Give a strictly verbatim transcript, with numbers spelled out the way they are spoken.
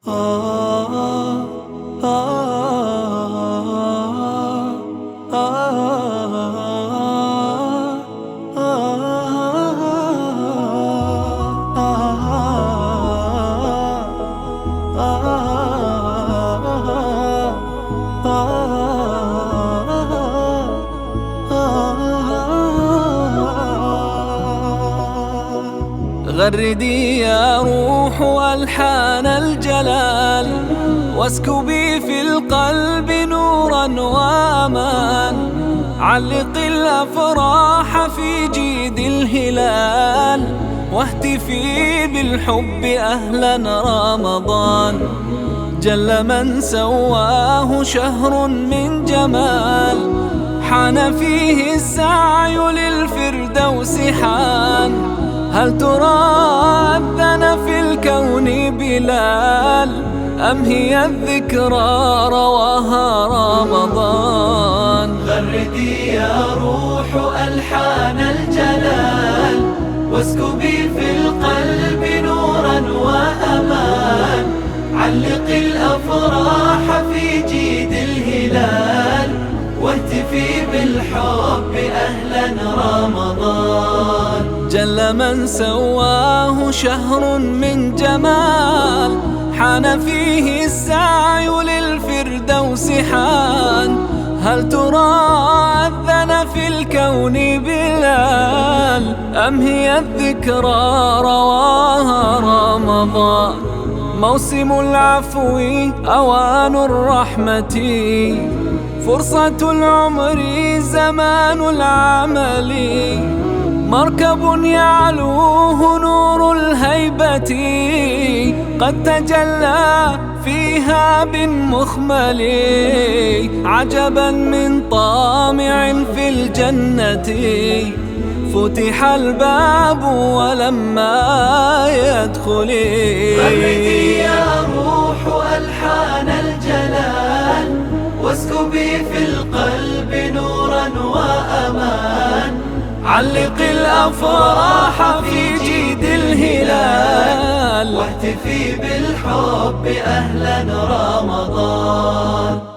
غردي يا روح ألحان الجلال، واسكبي في القلب نورا وأمان. علق الأفراح في جيد الهلال، واهتفي بالحب أهلا رمضان. جل من سواه شهر من جمال، حان فيه السعي للفردوس حان. هل ترى أذن في الكون بلال، أم هي الذكرى رواها رمضان؟ غردي يا روح ألحان الجلال، واسكبي في القلب نورا وأمان. علق الأفراح في جيد الهلال، واهتفي بالحب أهلا رمضان. جل من سواه شهر من جمال، حان فيه السعي للفردوس حان. هل ترى أذن في الكون بلال، أم هي الذكرى رواها رمضان؟ موسم العفو أوان الرحمة، فرصة العمر زمان العمل. مركب يعلوه نور الهيبة، قد تجلى فيها بالمخمل. عجبا من طامع في الجنة، فتح الباب ولما يدخل. غردي يا روح ألحان الجلال، واسكبي في القلب نورا وأمان. علق الأفراح في جيد الهلال، واهتفي بالحب أهلا رمضان.